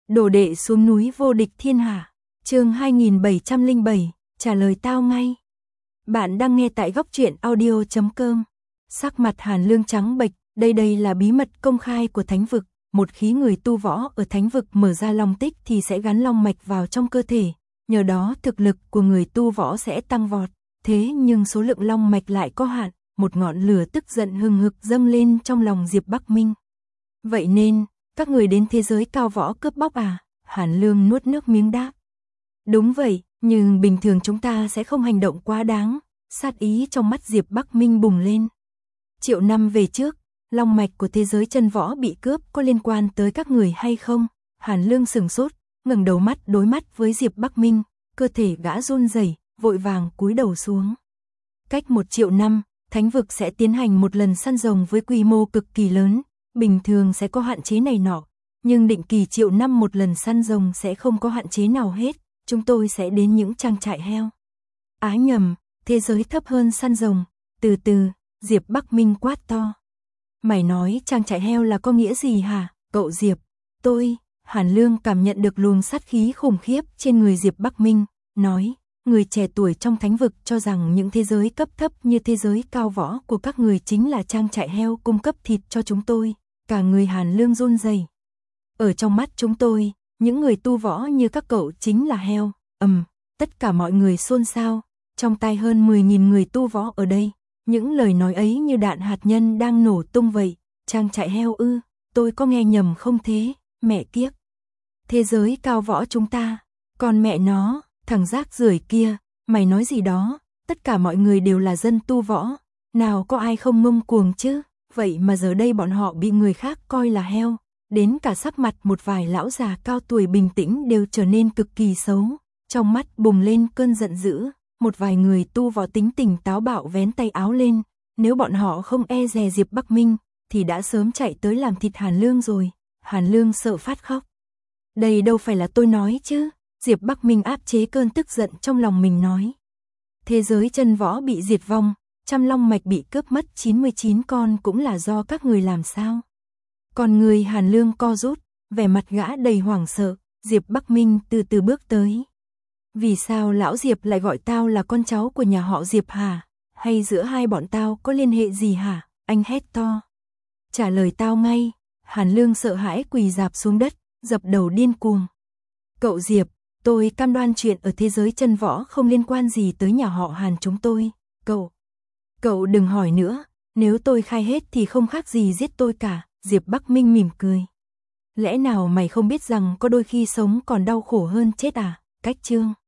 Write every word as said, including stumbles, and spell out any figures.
Đồ đệ xuống núi vô địch thiên hạ. Chương hai nghìn bảy trăm lẻ bảy, trả lời tao ngay. Bạn đang nghe tại góc truyện audio chấm com. Sắc mặt Hàn Lương trắng bệch, đây đây là bí mật công khai của thánh vực, một khi người tu võ ở thánh vực mở ra long tích thì sẽ gắn long mạch vào trong cơ thể, nhờ đó thực lực của người tu võ sẽ tăng vọt. Thế nhưng số lượng long mạch lại có hạn, một ngọn lửa tức giận hừng hực dâng lên trong lòng Diệp Bắc Minh. Vậy nên, các người đến thế giới cao võ cướp bóc à? Hàn Lương nuốt nước miếng đáp. Đúng vậy, nhưng bình thường chúng ta sẽ không hành động quá đáng. Sát ý trong mắt Diệp Bắc Minh bùng lên. Triệu năm về trước, long mạch của thế giới chân võ bị cướp có liên quan tới các người hay không? Hàn Lương sừng sốt, ngẩng đầu mắt đối mắt với Diệp Bắc Minh, cơ thể gã run rẩy, vội vàng cúi đầu xuống. Cách một triệu năm, thánh vực sẽ tiến hành một lần săn rồng với quy mô cực kỳ lớn, bình thường sẽ có hạn chế này nọ, nhưng định kỳ triệu năm một lần săn rồng sẽ không có hạn chế nào hết, chúng tôi sẽ đến những trang trại heo. Á nhầm, thế giới thấp hơn săn rồng, từ từ, Diệp Bắc Minh quát to. Mày nói trang trại heo là có nghĩa gì hả, cậu Diệp? Tôi, Hàn Lương cảm nhận được luồng sát khí khủng khiếp trên người Diệp Bắc Minh, nói, người trẻ tuổi trong thánh vực cho rằng những thế giới cấp thấp như thế giới cao võ của các người chính là trang trại heo cung cấp thịt cho chúng tôi. Cả người Hàn Lương run rẩy. Ở trong mắt chúng tôi, những người tu võ như các cậu chính là heo. Ầm, um, tất cả mọi người xôn xao, trong tai hơn mười nghìn người tu võ ở đây, những lời nói ấy như đạn hạt nhân đang nổ tung vậy. Trang trại heo ư? Tôi có nghe nhầm không thế? Mẹ kiếc. Thế giới cao võ chúng ta, còn mẹ nó, thằng rác rưởi kia, mày nói gì đó? Tất cả mọi người đều là dân tu võ, nào có ai không ngông cuồng chứ? Vậy mà giờ đây bọn họ bị người khác coi là heo, đến cả sắc mặt một vài lão già cao tuổi bình tĩnh đều trở nên cực kỳ xấu, trong mắt bùng lên cơn giận dữ, một vài người tu võ tính tình táo bạo vén tay áo lên, nếu bọn họ không e dè Diệp Bắc Minh, thì đã sớm chạy tới làm thịt Hàn Lương rồi. Hàn Lương sợ phát khóc. Đây đâu phải là tôi nói chứ, Diệp Bắc Minh áp chế cơn tức giận trong lòng mình nói. Thế giới chân võ bị diệt vong, trăm long mạch bị cướp mất chín mươi chín con cũng là do các người làm sao? Còn người Hàn Lương co rút, vẻ mặt gã đầy hoảng sợ, Diệp Bắc Minh từ từ bước tới. Vì sao lão Diệp lại gọi tao là con cháu của nhà họ Diệp hả? Hay giữa hai bọn tao có liên hệ gì hả? Anh hét to. Trả lời tao ngay. Hàn Lương sợ hãi quỳ rạp xuống đất, dập đầu điên cuồng. Cậu Diệp, tôi cam đoan chuyện ở thế giới chân võ không liên quan gì tới nhà họ Hàn chúng tôi. Cậu, cậu đừng hỏi nữa, nếu tôi khai hết thì không khác gì giết tôi cả. Diệp Bắc Minh mỉm cười. Lẽ nào mày không biết rằng có đôi khi sống còn đau khổ hơn chết à? Cách chương.